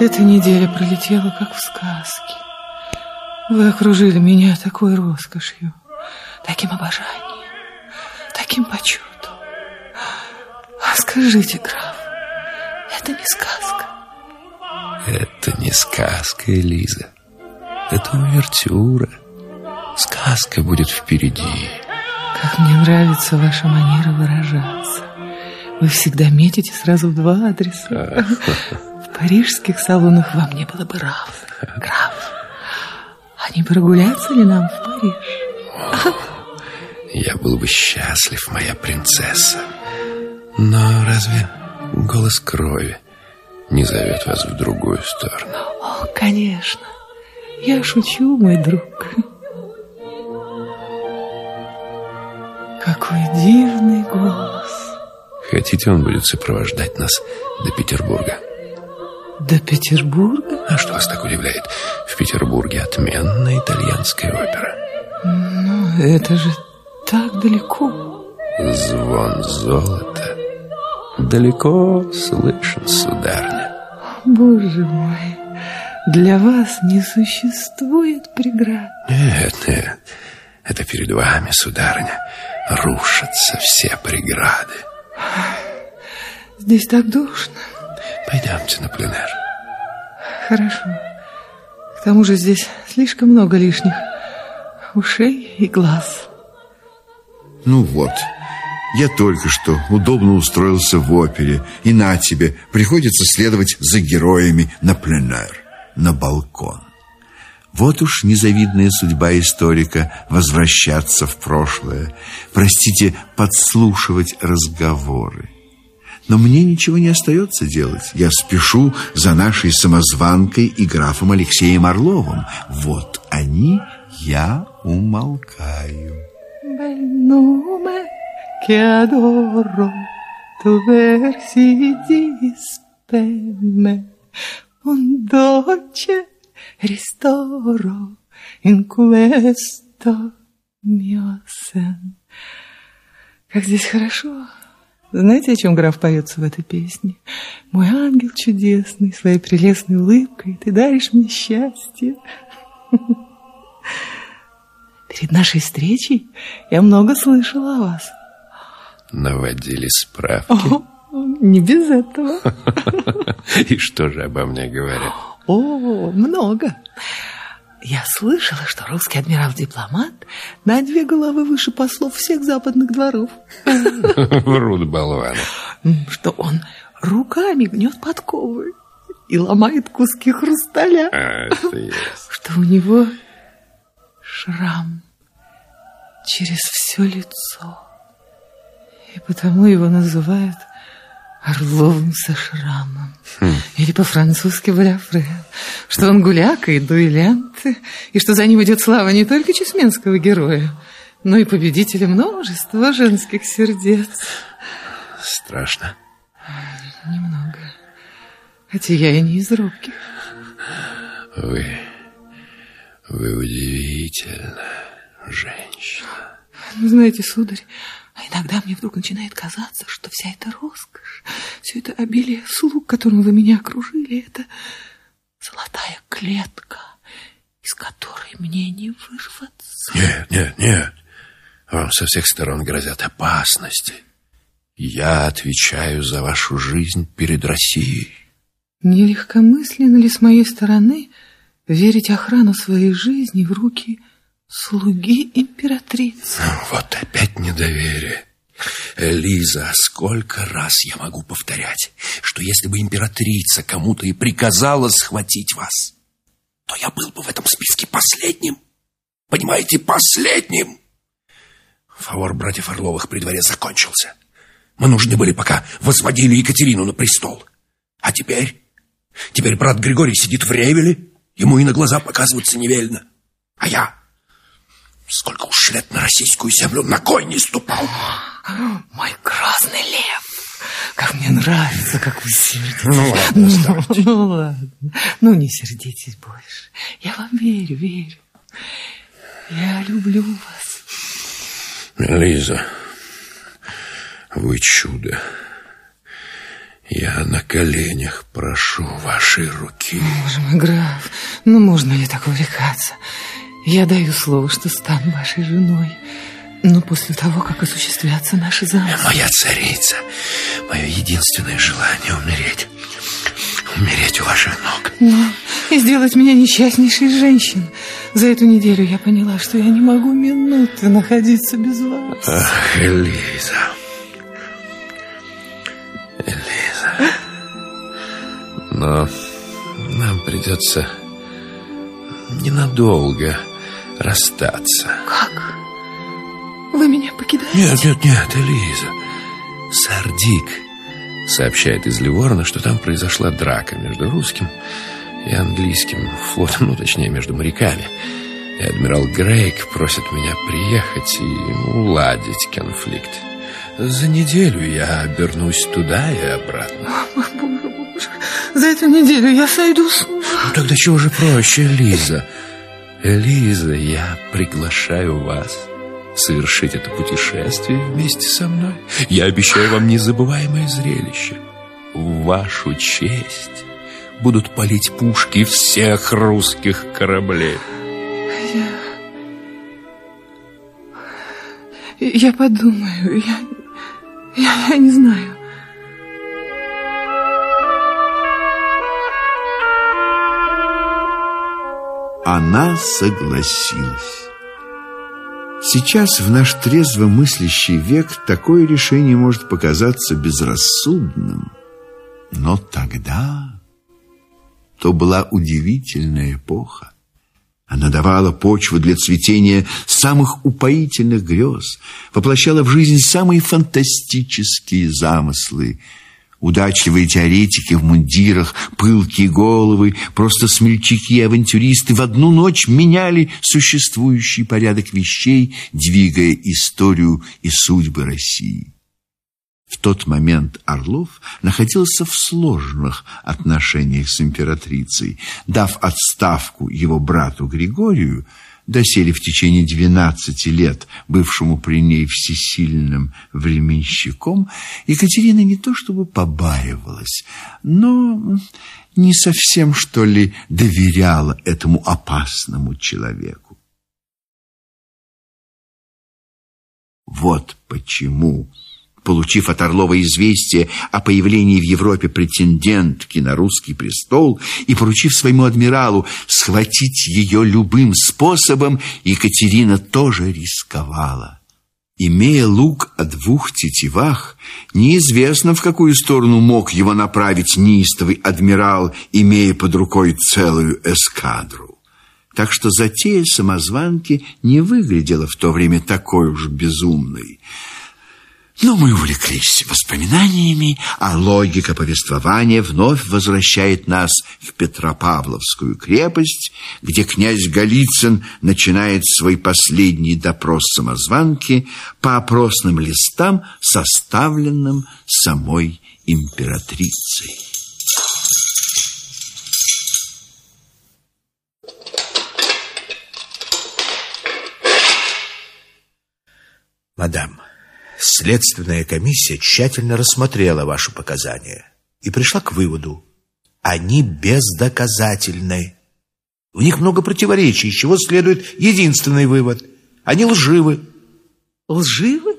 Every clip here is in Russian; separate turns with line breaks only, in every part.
Эта неделя пролетела, как в сказке. Вы окружили меня такой роскошью, таким обожанием, таким почетом. А скажите, граф, это не сказка?
Это не сказка, Элиза. Это увертюра. Сказка будет впереди.
Как мне нравится ваша манера выражаться. Вы всегда метите сразу в два адреса. В парижских салонах вам не было бы равных. Граф, а не прогуляться ли нам в Париж?
Я был бы счастлив, моя принцесса. Но разве голос крови не зовет вас в другую сторону?
О, конечно. Я шучу, мой друг. Какой дивный голос.
Хотите, он будет сопровождать нас до Петербурга?
До Петербурга?
А что вас так удивляет? В Петербурге отменная итальянская опера.
Ну, это же так далеко.
Звон золота далеко слышен, сударыня.
Боже мой, для вас не существует преград.
Нет, нет, это перед вами, сударыня, рушатся все преграды.
Здесь так душно.
Пойдемте на пленэр.
Хорошо. К тому же здесь слишком много лишних ушей и глаз.
Ну вот, я только что удобно устроился в опере, и на тебе, приходится следовать за героями на пленэр, на балкон. Вот уж незавидная судьба историка возвращаться в прошлое, простите, подслушивать разговоры. Но мне ничего не остается делать. Я спешу за нашей самозванкой и графом Алексеем Орловым. Вот они, я умолкаю.
Bel nome che adoro, tu versi di speme, un dolce ristoro in questo mio sen. Как здесь хорошо. Знаете, о чем граф поется в этой песне? Мой ангел чудесный, своей прелестной улыбкой ты даришь мне счастье. Перед нашей встречей я много слышала о вас.
Наводили справки?
О, не без этого.
И что же обо мне говорят?
О, много. Я слышала, что русский адмирал-дипломат на 2 головы выше послов всех западных дворов.
Врут болваны.
Что он руками гнет подковы и ломает куски хрусталя.
Это есть.
Что у него шрам через все лицо. И потому его называют Орловым со шрамом. Или по-французски Баляфре. Что он гуляка и дуэлянт, и что за ним идет слава не только чесменского героя, но и победителя множества женских сердец.
Страшно?
Немного. Хотя я и не из робких.
Вы удивительная женщина.
Ну, знаете, сударь, а иногда мне вдруг начинает казаться, что вся эта роскошь, все это обилие слуг, которым вы меня окружили, это золотая клетка, из которой мне не вырваться.
Нет, нет, нет. Вам со всех сторон грозят опасности. Я отвечаю за вашу жизнь перед Россией.
Не легкомысленно ли с моей стороны верить охрану своей жизни в руки слуги императрицы?
Вот опять недоверие. Элиза, сколько раз я могу повторять, что если бы императрица кому-то и приказала схватить вас, то я был бы в этом списке последним. Понимаете, последним. Фавор братьев Орловых при дворе закончился. Мы нужны были, пока возводили Екатерину на престол. А теперь брат Григорий сидит в Ревеле, ему и на глаза показываться не велено. А я... Сколько уж лет на российскую землю ногой не ступал.
Мой грозный лев, как мне нравится, как вы сердитесь.
Ну ладно, оставьте.
Ну ладно, ну не сердитесь больше. Я вам верю. Я люблю вас.
Лиза, вы чудо. Я на коленях прошу вашей руки.
Боже мой, граф, ну можно ли так увлекаться? Я даю слово, что стану вашей женой. Но после того, как осуществятся наши замыслы.
Моя царица, мое единственное желание умереть. Умереть у ваших ног.
Ну, и сделать меня несчастнейшей из женщин. За эту неделю я поняла, что я не могу минуты находиться без вас.
Ах, Элиза. Элиза. Но нам придется ненадолго расстаться.
Как? Вы меня покидаете?
Нет, Элиза. Сэр Дик сообщает из Ливорна, что там произошла драка между русским и английским флотом, ну, точнее, между моряками. И адмирал Грейк просит меня приехать и уладить конфликт. За неделю я обернусь туда и обратно.
Боже, за эту неделю я сойду с ума.
Ну, тогда чего же проще, Элиза? Элиза, я приглашаю вас совершить это путешествие вместе со мной. Я обещаю вам незабываемое зрелище. В вашу честь будут палить пушки всех русских кораблей.
Я подумаю. Я не знаю.
Она согласилась. Сейчас, в наш трезво мыслящий век, такое решение может показаться безрассудным. Но тогда то была удивительная эпоха. Она давала почву для цветения самых упоительных грез, воплощала в жизнь самые фантастические замыслы. Удачливые теоретики в мундирах, пылкие головы, просто смельчаки и авантюристы в одну ночь меняли существующий порядок вещей, двигая историю и судьбы России. В тот момент Орлов находился в сложных отношениях с императрицей. Дав отставку его брату Григорию, доселе в течение 12 лет бывшему при ней всесильным временщиком, Екатерина не то чтобы побаивалась, но не совсем, что ли, доверяла этому опасному человеку. Вот почему, получив от Орлова известие о появлении в Европе претендентки на русский престол и поручив своему адмиралу схватить ее любым способом, Екатерина тоже рисковала. Имея лук о 2 тетивах, неизвестно, в какую сторону мог его направить неистовый адмирал, имея под рукой целую эскадру. Так что затея самозванки не выглядела в то время такой уж безумной. Но мы увлеклись воспоминаниями, а логика повествования вновь возвращает нас в Петропавловскую крепость, где князь Голицын начинает свой последний допрос самозванки по опросным листам, составленным самой императрицей.
Мадам, следственная комиссия тщательно рассмотрела ваши показания и пришла к выводу: они бездоказательны. В них много противоречий, из чего следует единственный вывод: они лживы.
Лживы?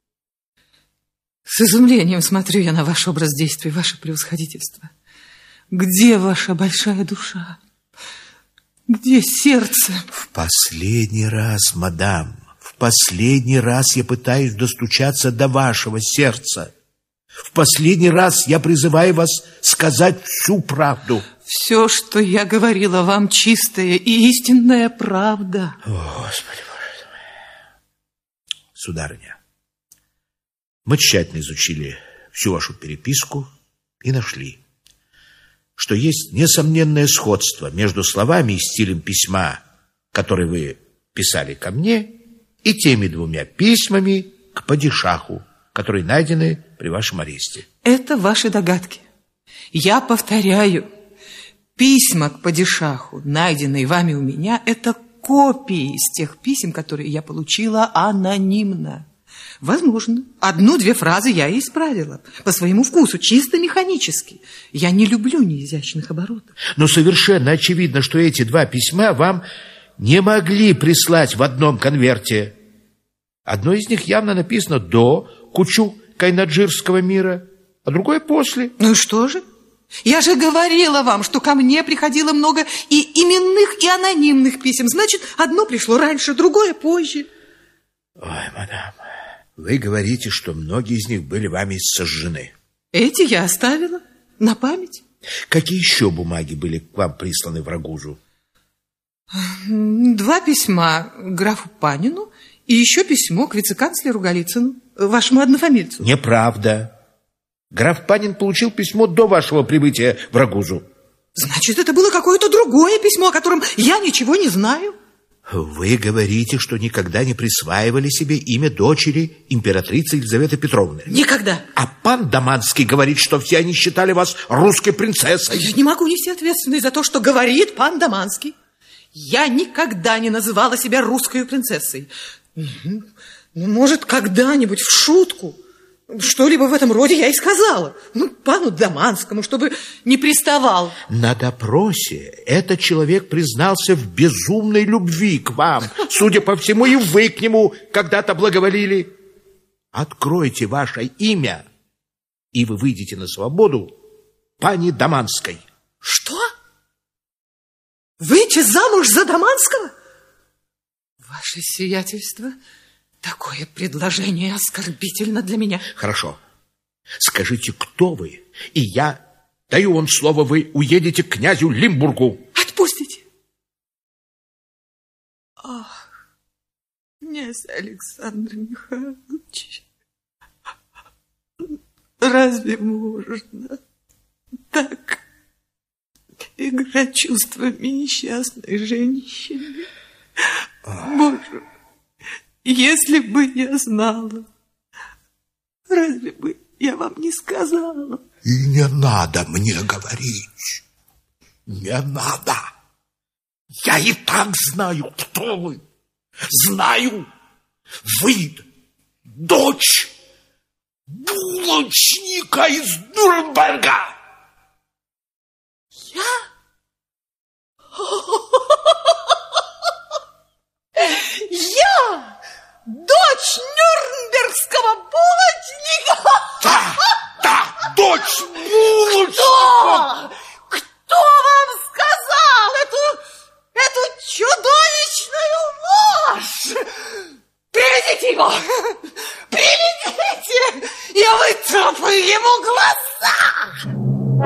С изумлением смотрю я на ваш образ действий, ваше превосходительство. Где ваша большая душа? Где сердце?
В последний раз, мадам, в последний раз я пытаюсь достучаться до вашего сердца. В последний раз я призываю вас сказать всю правду.
Все, что я говорила вам, чистая и истинная правда.
О, Господи Боже мой. Сударыня, мы тщательно изучили всю вашу переписку и нашли, что есть несомненное сходство между словами и стилем письма, которые вы писали ко мне, и теми 2 письмами к падишаху, которые найдены при вашем аресте.
Это ваши догадки. Я повторяю, письма к падишаху, найденные вами у меня, это копии из тех писем, которые я получила анонимно. Возможно. 1-2 фразы я и исправила. По своему вкусу, чисто механически. Я не люблю неизящных оборотов.
Но совершенно очевидно, что эти 2 письма вам не могли прислать в одном конверте. Одно из них явно написано до Кучу Кайнаджирского мира, а другое после.
Ну и что же? Я же говорила вам, что ко мне приходило много и именных, и анонимных писем. Значит, одно пришло раньше, другое позже.
Ой, мадам, вы говорите, что многие из них были вами сожжены.
Эти я оставила на память.
Какие еще бумаги были к вам присланы в Рагузу?
2 письма графу Панину и еще письмо к вице-канцлеру Голицыну, вашему однофамильцу.
Неправда. Граф Панин получил письмо до вашего прибытия в Рагузу.
Значит, это было какое-то другое письмо, о котором я ничего не знаю.
Вы говорите, что никогда не присваивали себе имя дочери императрицы Елизаветы Петровны.
Никогда.
А пан Даманский говорит, что все они считали вас русской принцессой.
Я не могу нести ответственность за то, что говорит пан Даманский. Я никогда не называла себя русской принцессой. Может, когда-нибудь в шутку что-либо в этом роде я и сказала. Пану Даманскому, чтобы не приставал.
На допросе этот человек признался в безумной любви к вам. Судя по всему, и вы к нему когда-то благоволили. Откройте ваше имя, и вы выйдете на свободу пани Даманской.
Что? Выйти замуж за Даманского? Ваше сиятельство... Такое предложение оскорбительно для меня.
Хорошо. Скажите, кто вы, и я даю вам слово, вы уедете к князю Лимбургу.
Отпустите. Ах, князь Александр Михайлович, разве можно так играть чувствами несчастной женщины? Боже, если бы я знала, разве бы я вам не сказала?
И не надо мне говорить. Не надо. Я и так знаю, кто вы. Знаю. Вы дочь булочника из Нюрнберга.
Я? Я? Дочь нюрнбергского булочника?
Да, дочь булочника.
Кто вам сказал эту чудовищную ложь? Приведите его! Приведите! Я вытру ему глаза!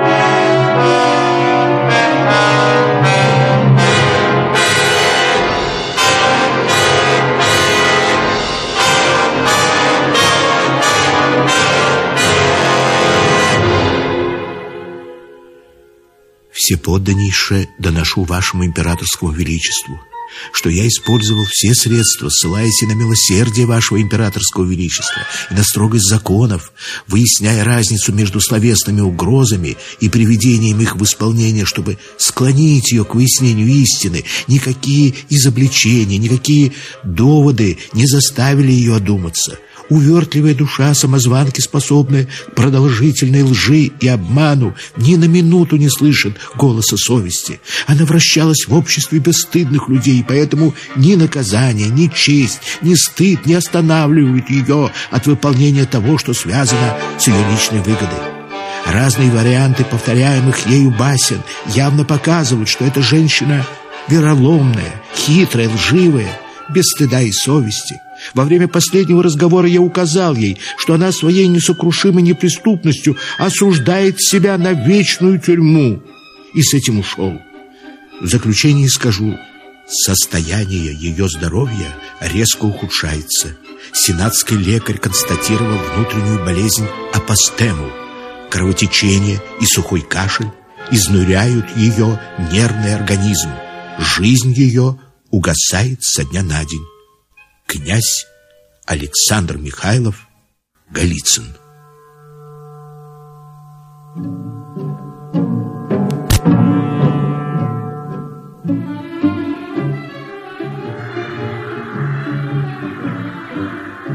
Всеподданнейше доношу вашему императорскому величеству, что я использовал все средства, ссылаясь и на милосердие вашего императорского величества, и на строгость законов, выясняя разницу между словесными угрозами и приведением их в исполнение, чтобы склонить ее к выяснению истины. Никакие изобличения, никакие доводы не заставили ее одуматься. Увертливая душа самозванки, способная к продолжительной лжи и обману, ни на минуту не слышит голоса совести. Она вращалась в обществе бесстыдных людей, и поэтому ни наказание, ни честь, ни стыд не останавливают ее от выполнения того, что связано с ее личной выгодой. Разные варианты повторяемых ею басен явно показывают, что эта женщина вероломная, хитрая, лживая, без стыда и совести. Во время последнего разговора я указал ей, что она своей несокрушимой неприступностью осуждает себя на вечную тюрьму, и с этим ушел. В заключение скажу, состояние ее здоровья резко ухудшается. Сенатский лекарь констатировал внутреннюю болезнь апостему. Кровотечение и сухой кашель изнуряют ее нервный организм. Жизнь ее угасает со дня на день. Князь Александр Михайлов, Голицын.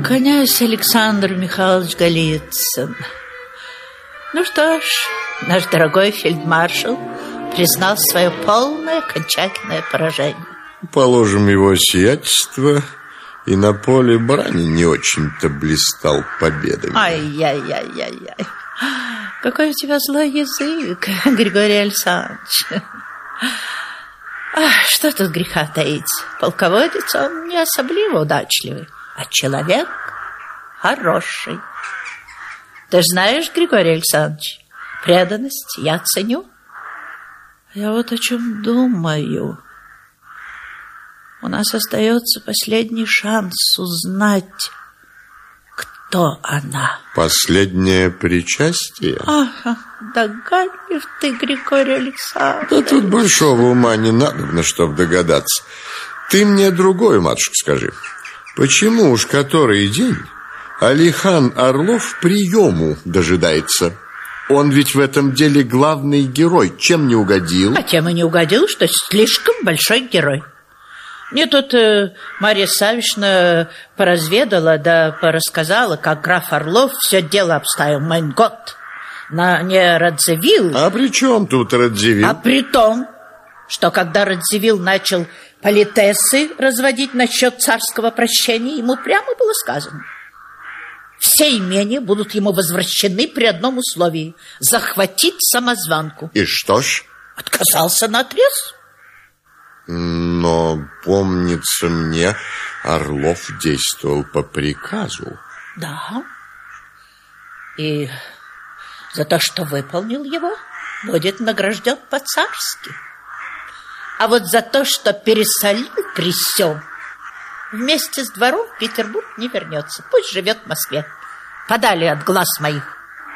князь Александр Михайлович Голицын. Ну что ж, наш дорогой фельдмаршал признал свое полное окончательное поражение.
Положим, его сиятельство и на поле брани не очень-то блистал победами.
Ай-яй-яй-яй-яй. Какой у тебя злой язык, Григорий Александрович. Что тут греха таить? Полководец, он не особливо удачливый, а человек хороший. Ты же знаешь, Григорий Александрович, преданность я ценю. Я вот о чем думаю. У нас остается последний шанс узнать, кто она.
Последнее причастие?
Ага, догадлив ты, Григорий Александрович.
Да тут большого ума не надо, чтобы догадаться. Ты мне другое, матушка, скажи. Почему уж который день Алихан Орлов приему дожидается? Он ведь в этом деле главный герой. Чем не угодил?
А тем и не угодил, что слишком большой герой. Мне тут Марья Савишна поразведала, да порассказала, как граф Орлов все дело обставил. Майн год, не Радзивилл.
А при чем тут Радзивилл?
А при том, что когда Радзивилл начал политесы разводить насчет царского прощения, ему прямо было сказано: все имения будут ему возвращены при одном условии – захватить самозванку.
И что ж?
Отказался наотрез.
Но, помнится мне, Орлов действовал по приказу.
Да. И за то, что выполнил его, будет награжден по-царски. А вот за то, что пересолил при сём, вместе с двором в Петербург не вернется. Пусть живет в Москве. Подали от глаз моих.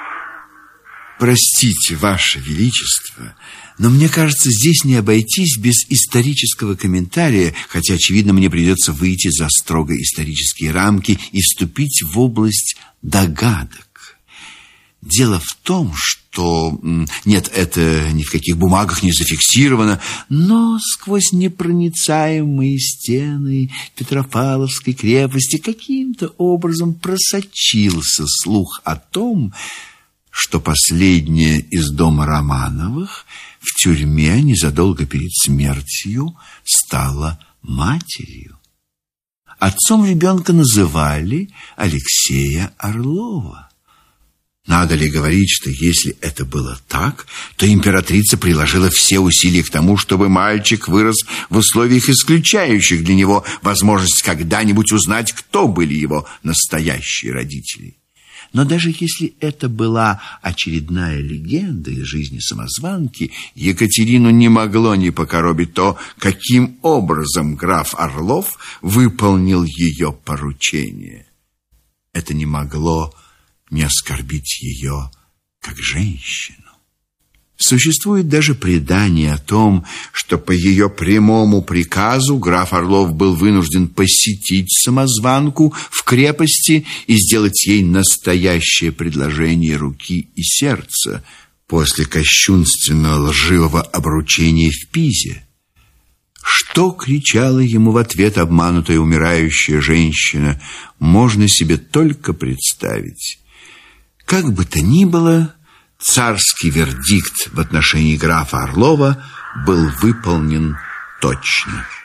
Простите, Ваше Величество, но мне кажется, здесь не обойтись без исторического комментария, хотя, очевидно, мне придется выйти за строго исторические рамки и вступить в область догадок. Дело в том, что... Нет, это ни в каких бумагах не зафиксировано, но сквозь непроницаемые стены Петропавловской крепости каким-то образом просочился слух о том, что последняя из дома Романовых в тюрьме незадолго перед смертью стала матерью. Отцом ребенка называли Алексея Орлова. Надо ли говорить, что если это было так, то императрица приложила все усилия к тому, чтобы мальчик вырос в условиях, исключающих для него возможность когда-нибудь узнать, кто были его настоящие родители. Но даже если это была очередная легенда из жизни самозванки, Екатерину не могло не покоробить то, каким образом граф Орлов выполнил ее поручение. Это не могло не оскорбить ее как женщину. Существует даже предание о том, что по ее прямому приказу граф Орлов был вынужден посетить самозванку в крепости и сделать ей настоящее предложение руки и сердца после кощунственного лживого обручения в Пизе. Что кричала ему в ответ обманутая умирающая женщина, можно себе только представить. Как бы то ни было, царский вердикт в отношении графа Орлова был выполнен точно.